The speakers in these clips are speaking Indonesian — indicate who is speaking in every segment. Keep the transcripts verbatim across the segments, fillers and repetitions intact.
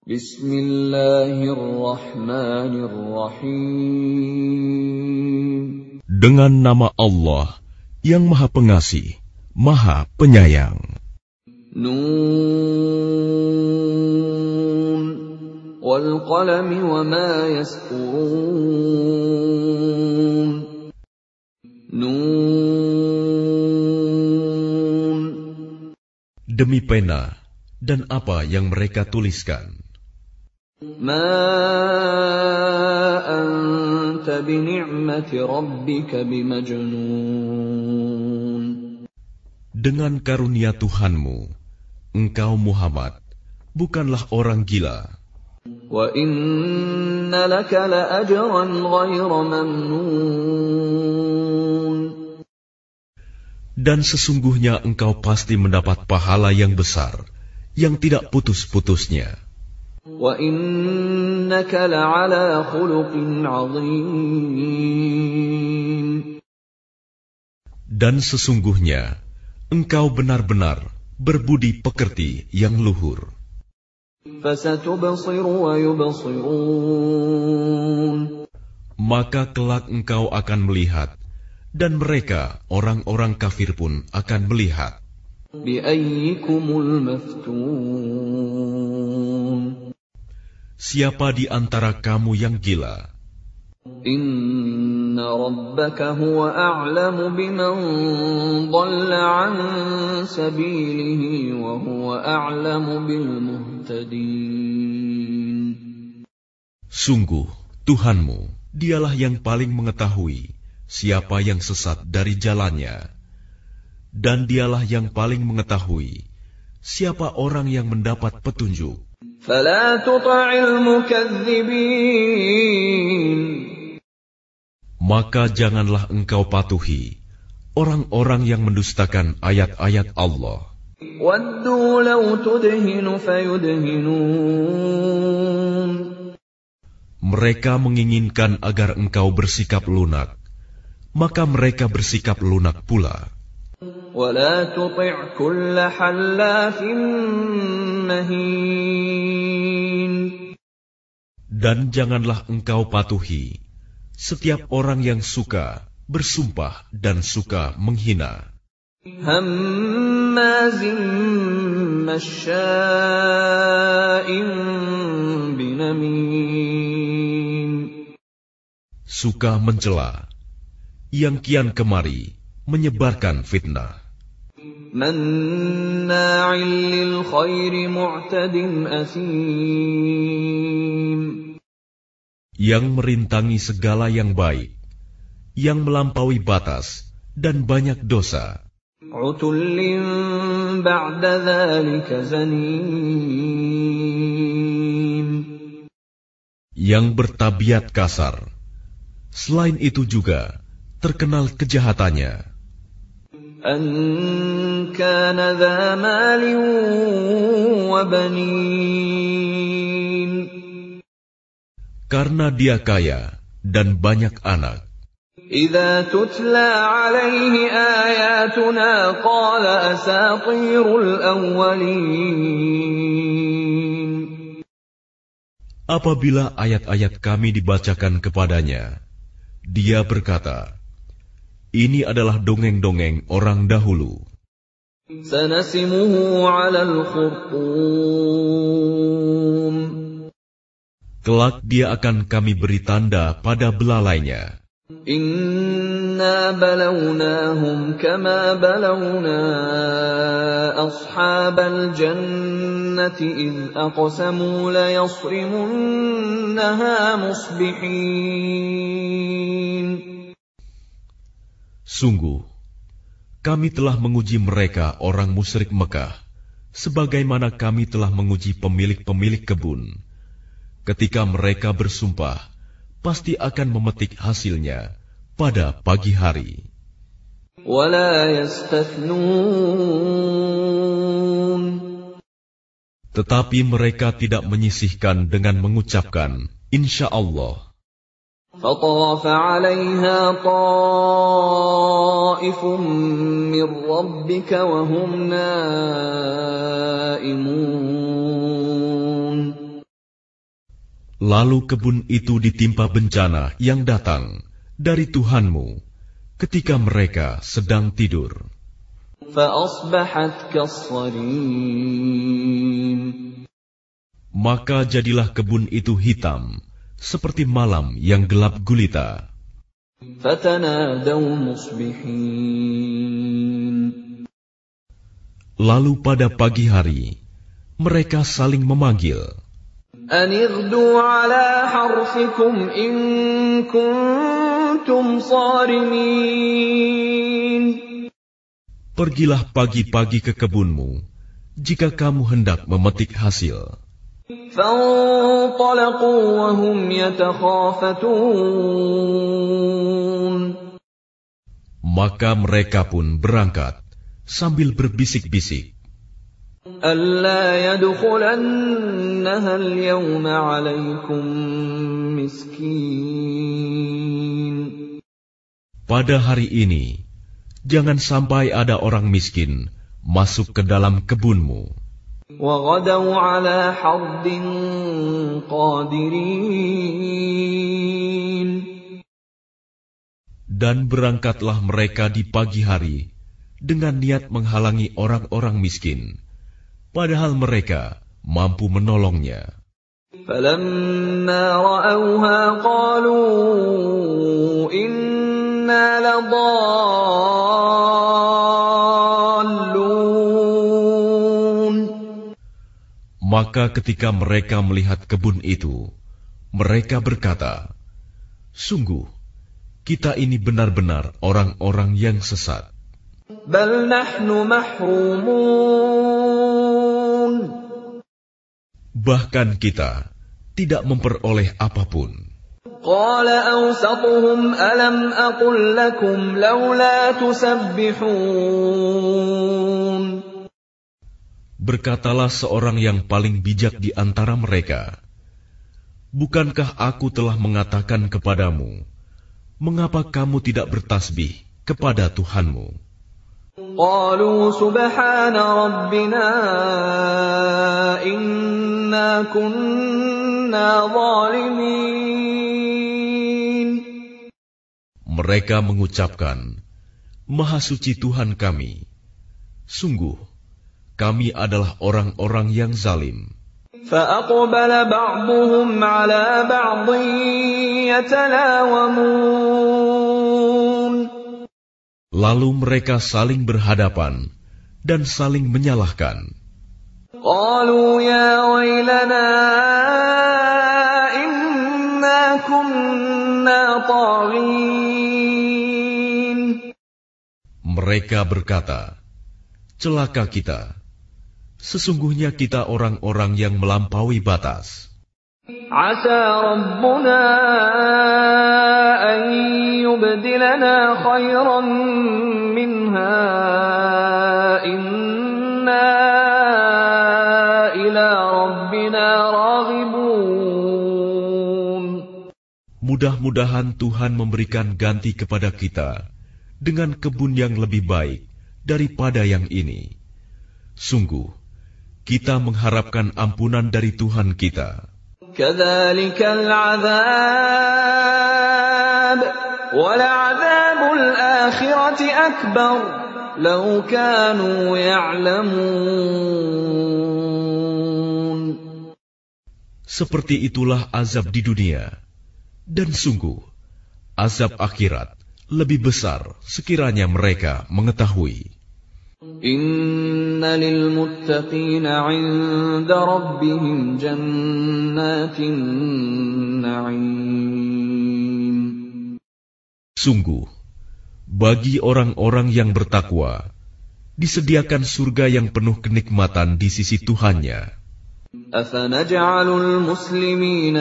Speaker 1: Bismillahirrahmanirrahim.
Speaker 2: Dengan nama Allah yang Maha Pengasih, Maha Penyayang.
Speaker 1: Nun wal qalami wa ma yasturun. Nun.
Speaker 2: Demi pena dan apa yang mereka tuliskan.
Speaker 1: Ma anta bi ni'mati rabbika bimajnun.
Speaker 2: Dengan karunia Tuhanmu, engkau Muhammad bukanlah orang gila.
Speaker 1: Wa inna laka la ajran ghayra mamnun.
Speaker 2: Dan sesungguhnya engkau pasti mendapat pahala yang besar, yang tidak putus-putusnya.
Speaker 1: Wa innaka la'ala khuluqin 'azim.
Speaker 2: Dan sesungguhnya engkau benar-benar berbudi pekerti yang luhur.
Speaker 1: Fasatubsiru wa yubsirun.
Speaker 2: Maka kelak engkau akan melihat, dan mereka orang-orang kafir pun akan melihat.
Speaker 1: Bi ayyikumul maftun.
Speaker 2: Siapa di antara kamu yang gila?
Speaker 1: Inna rabbaka huwa a'lamu biman dhalla 'an sabilihi wa huwa a'lamu bil muhtadin.
Speaker 2: Sungguh, Tuhanmu, dialah yang paling mengetahui siapa yang sesat dari jalannya, dan dialah yang paling mengetahui siapa orang yang mendapat petunjuk.
Speaker 1: Fala tuti'il mukadzibin.
Speaker 2: Maka janganlah engkau patuhi orang-orang yang mendustakan ayat-ayat Allah.
Speaker 1: Waddu law tudhinu fayudhinun.
Speaker 2: Mereka menginginkan agar engkau bersikap lunak, maka mereka bersikap lunak pula.
Speaker 1: Wala tuti' kulla hallafin mahin.
Speaker 2: Dan janganlah engkau patuhi setiap orang yang suka bersumpah dan suka menghina.
Speaker 1: Hammazim masya'in binamim.
Speaker 2: Suka mencela, yang kian kemari menyebarkan fitnah.
Speaker 1: Manna'il lil khairi mu'tadin asim.
Speaker 2: Yang merintangi segala yang baik, yang melampaui batas dan banyak dosa.
Speaker 1: Utullin ba'da dzalika zanim.
Speaker 2: Yang bertabiat kasar, selain itu juga terkenal kejahatannya.
Speaker 1: An kana dha malin wa banin.
Speaker 2: Karena dia kaya dan banyak anak.
Speaker 1: Idza tutla alaihi ayatuna qala asatirul awwalin.
Speaker 2: Apabila ayat-ayat kami dibacakan kepadanya, dia berkata, ini adalah dongeng-dongeng orang dahulu.
Speaker 1: Sanasimuhu 'alal khurtum.
Speaker 2: Kelak dia akan kami beri tanda pada belalainya.
Speaker 1: Inna balawnahum kama balawna ashabal jannati idh aqsamu la yasrimunnaha musbihin.
Speaker 2: Sungguh, kami telah menguji mereka orang musyrik Mekah, sebagaimana kami telah menguji pemilik-pemilik kebun. Ketika mereka bersumpah, pasti akan memetik hasilnya pada pagi hari.
Speaker 1: Wala yastathnun.
Speaker 2: Tetapi mereka tidak menyisihkan dengan mengucapkan, Insya Allah.
Speaker 1: فطاف عليها طائف من ربك وهم نائمون.
Speaker 2: Lalu kebun itu ditimpa bencana yang datang dari Tuhanmu ketika mereka sedang tidur.
Speaker 1: فَأَصْبَحَتْ كَالصَّرِيمِ.
Speaker 2: Maka jadilah kebun itu hitam seperti malam yang gelap gulita.
Speaker 1: فَتَنَادَوْا مُصْبِحِينَ.
Speaker 2: Lalu pada pagi hari mereka saling memanggil,
Speaker 1: أَنِ اغْدُوا عَلَى حَرْثِكُمْ إِن كُنتُمْ صَارِمِينَ.
Speaker 2: pergilah pagi-pagi ke kebunmu jika kamu hendak memetik hasil.
Speaker 1: فَانطَلَقُوا وَهُمْ يَتَخَافَتُونَ.
Speaker 2: Maka mereka pun berangkat sambil berbisik-bisik,
Speaker 1: أَلَّا يَدْخُلَنَّهَا الْيَوْمَ عَلَيْكُمْ مِسْكِينٌ.
Speaker 2: pada hari ini jangan sampai ada orang miskin masuk ke dalam kebunmu.
Speaker 1: وَغَدَوْا عَلَى حَرْدٍ قَادِرِينَ.
Speaker 2: Dan berangkatlah mereka di pagi hari dengan niat menghalangi orang-orang miskin, padahal mereka mampu menolongnya.
Speaker 1: فَلَمَّا رَأَوْهَا قَالُوا إِنَّا لَضَالُّونَ.
Speaker 2: Maka ketika mereka melihat kebun itu, mereka berkata, sungguh, kita ini benar-benar orang-orang yang sesat.
Speaker 1: بَلْ نَحْنُ مَحْرُومُونَ.
Speaker 2: Bahkan kita tidak memperoleh apapun.
Speaker 1: قَالَ أَوْسَطُهُمْ أَلَمْ أَقُلْ لَكُمْ لَوْلَا تُسَبِّحُونَ.
Speaker 2: Berkatalah seorang yang paling bijak di antara mereka, bukankah aku telah mengatakan kepadamu, mengapa kamu tidak bertasbih kepada Tuhanmu?
Speaker 1: قَالُوا سُبْحَانَ رَبِّنَا إِنَّا كُنَّا ظَالِمِينَ.
Speaker 2: Mereka mengucapkan, Maha suci Tuhan kami, sungguh kami adalah orang-orang yang zalim.
Speaker 1: فَأَقْبَلَ بَعْضُهُمْ عَلَى بَعْضٍ يَتَلَاوَمُونَ.
Speaker 2: Lalu mereka saling berhadapan dan saling menyalahkan.
Speaker 1: قَالُوا يَا وَيْلَنَا إِنَّا كُنَّا طَاغِينَ.
Speaker 2: Mereka berkata, celaka kita, sesungguhnya kita orang-orang yang melampaui batas.
Speaker 1: عَسَى رَبُّنَا أَن يُبْدِلَنَا خَيْرًا مِنْهَا إِنَّا إِلَى رَبِّنَا رَاغِبُونَ.
Speaker 2: Mudah-mudahan Tuhan memberikan ganti kepada kita dengan kebun yang lebih baik daripada yang ini. Sungguh, kita mengharapkan ampunan dari Tuhan kita.
Speaker 1: كَذَلِكَ الْعَذَابُ وَلَعَذَابُ الْآخِرَةِ أَكْبَرُ لَوْ كَانُوا يَعْلَمُونَ.
Speaker 2: Seperti itulah azab di dunia, dan sungguh, azab akhirat lebih besar sekiranya mereka mengetahui.
Speaker 1: إِنَّ لِلْمُتَّقِينَ عِندَ رَبِّهِمْ جَنَّاتِ النَّعِيمِ.
Speaker 2: Sungguh, bagi orang-orang yang bertakwa, disediakan surga yang penuh kenikmatan di sisi Tuhannya.
Speaker 1: أَفَنَجْعَلُ الْمُسْلِمِينَ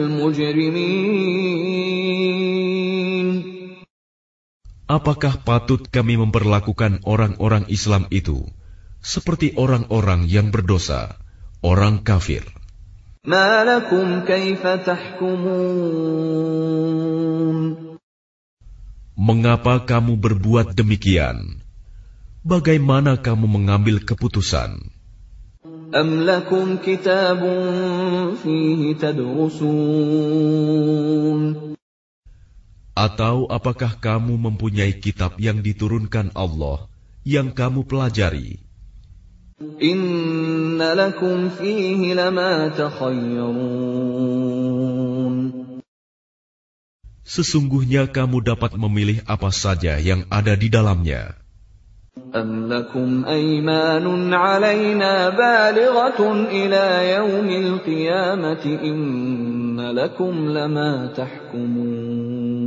Speaker 1: كَالْمُجْرِمِينَ.
Speaker 2: Apakah patut kami memperlakukan orang-orang Islam itu seperti orang-orang yang berdosa, orang kafir?
Speaker 1: مَا لَكُمْ كَيْفَ تَحْكُمُونَ.
Speaker 2: Mengapa kamu berbuat demikian? Bagaimana kamu mengambil keputusan?
Speaker 1: أَمْ لَكُمْ كِتَابٌ فِيهِ تَدْرُسُونَ
Speaker 2: Atau apakah kamu mempunyai kitab yang diturunkan Allah yang kamu pelajari?
Speaker 1: Inna lakum fihi lama takhayyarun.
Speaker 2: Sesungguhnya kamu dapat memilih apa saja yang ada di dalamnya.
Speaker 1: Am lakum aymanun alayna balighatun ila yaumil qiyamati inna lakum lama tahkumun.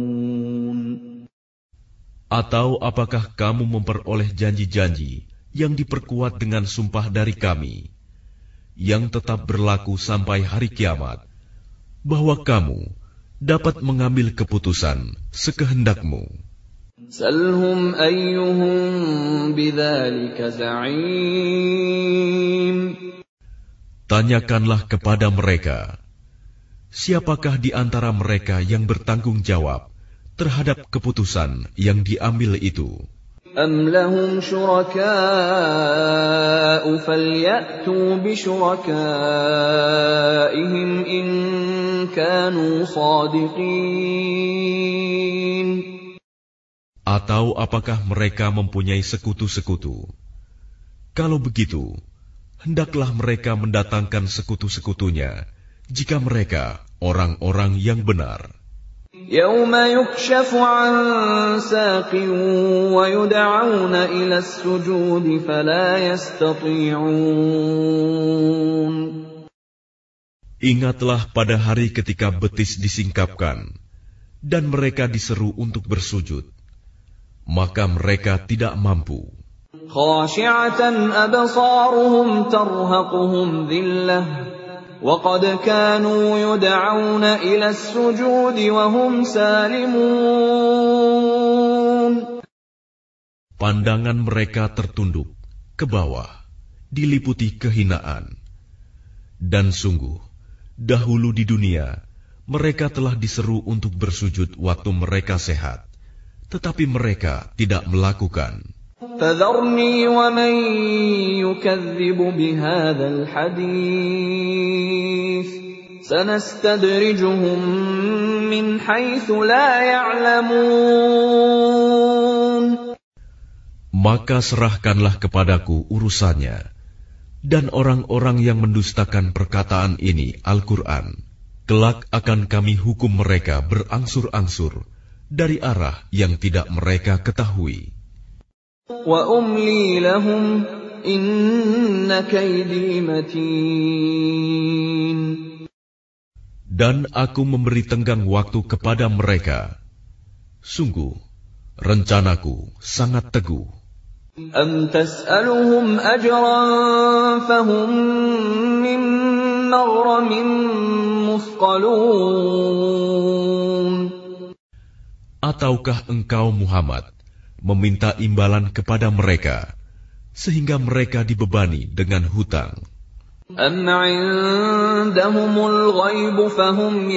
Speaker 2: Atau apakah kamu memperoleh janji-janji yang diperkuat dengan sumpah dari kami, yang tetap berlaku sampai hari kiamat, bahwa kamu dapat mengambil keputusan sekehendakmu?
Speaker 1: Salhum ayyuhum bidzalika za'im.
Speaker 2: Tanyakanlah kepada mereka, siapakah di antara mereka yang bertanggung jawab terhadap keputusan yang diambil itu?
Speaker 1: Am lahum syuraka'u falyatu bisyurakaihim in kanu shadiqin.
Speaker 2: Atau apakah mereka mempunyai sekutu-sekutu? Kalau begitu, hendaklah mereka mendatangkan sekutu-sekutunya jika mereka orang-orang yang benar.
Speaker 1: Yauma yukshafu an saqin wa yud'auna ila as-sujudi fala yastati'un.
Speaker 2: Ingatlah pada hari ketika betis disingkapkan dan mereka diseru untuk bersujud, maka mereka tidak mampu.
Speaker 1: Khashi'atan absaruhum tarhaquhum dhillah وَقَدْ كَانُوا يُدْعَوْنَ إِلَى السُّجُودِ وَهُمْ سَالِمُونَ.
Speaker 2: Pandangan mereka tertunduk ke bawah, diliputi kehinaan. Dan sungguh, dahulu di dunia, mereka telah diseru untuk bersujud waktu mereka sehat, tetapi mereka tidak melakukan.
Speaker 1: فَذَرْنِي وَمَن يُكَذِّبُ بِهَذَا الْحَدِيثِ سَنَسْتَدْرِجُهُم مِّنْ حَيْثُ لَا يَعْلَمُونَ.
Speaker 2: Maka serahkanlah kepadaku urusannya, dan orang-orang yang mendustakan perkataan ini, Al-Quran, kelak akan kami hukum mereka berangsur-angsur dari arah yang tidak mereka ketahui.
Speaker 1: وَأُمْلِي لَهُمْ إِنَّ كَيْدِي مَتِينٌ.
Speaker 2: Dan aku memberi tenggang waktu kepada mereka. Sungguh, rencanaku sangat teguh.
Speaker 1: أَمْ تَسْأَلُهُمْ أَجْرًا فَهُمْ مِنْ مَغْرَمٍ مُثْقَلُونَ.
Speaker 2: Ataukah engkau Muhammad meminta imbalan kepada mereka, sehingga mereka dibebani dengan hutang?
Speaker 1: Am 'indahumul ghaib fahum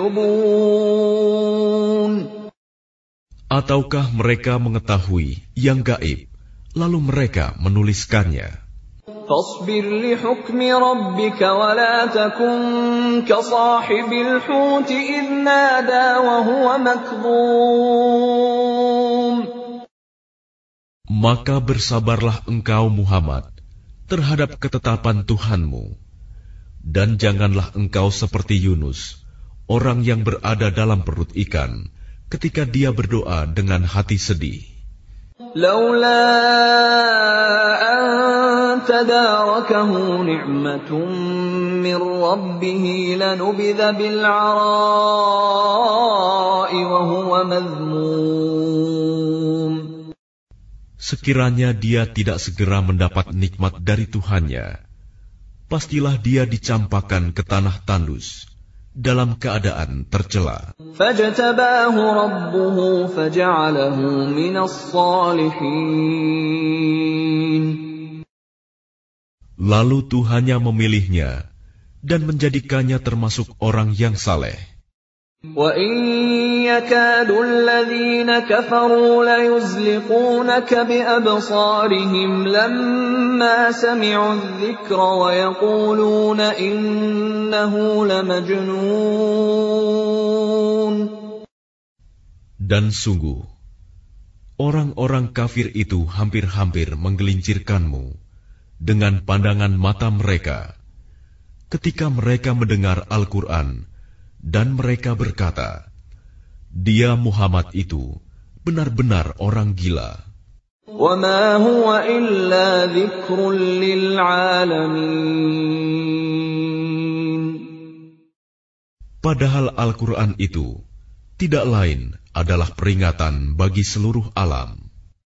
Speaker 1: yaktubun.
Speaker 2: Ataukah mereka mengetahui yang gaib, lalu mereka menuliskannya?
Speaker 1: Fasbir li hukmi rabbika wa la takun ka sahibil huti idh nada wa huwa makdhum.
Speaker 2: Maka bersabarlah engkau Muhammad terhadap ketetapan Tuhanmu, dan janganlah engkau seperti Yunus, orang yang berada dalam perut ikan, ketika dia berdoa dengan hati sedih.
Speaker 1: Laula an tadarakahu ni'matun min rabbih lanubidha bil 'ara'i wa huwa madhmum.
Speaker 2: Sekiranya dia tidak segera mendapat nikmat dari Tuhannya, pastilah dia dicampakkan ke tanah tandus dalam keadaan tercela.
Speaker 1: Fajtabahu rabbuhu faja'alahu minas salihin.
Speaker 2: Lalu Tuhannya memilihnya dan menjadikannya termasuk orang yang saleh.
Speaker 1: وَإِنْ يَكَادُ الَّذِينَ كَفَرُوا لَيُزْلِقُونَكَ بِأَبْصَارِهِمْ لَمَّا سَمِعُوا الذِّكْرَ وَيَقُولُونَ إِنَّهُ لَمَجْنُونٌ.
Speaker 2: Dan sungguh, orang-orang kafir itu hampir-hampir menggelincirkanmu dengan pandangan mata mereka ketika mereka mendengar Al-Quran, dan mereka berkata, dia Muhammad itu benar-benar orang gila.
Speaker 1: وَمَا هُوَ إِلَّا ذِكْرٌ لِّلْعَالَمِينَ.
Speaker 2: Padahal Al-Quran itu tidak lain adalah peringatan bagi seluruh alam.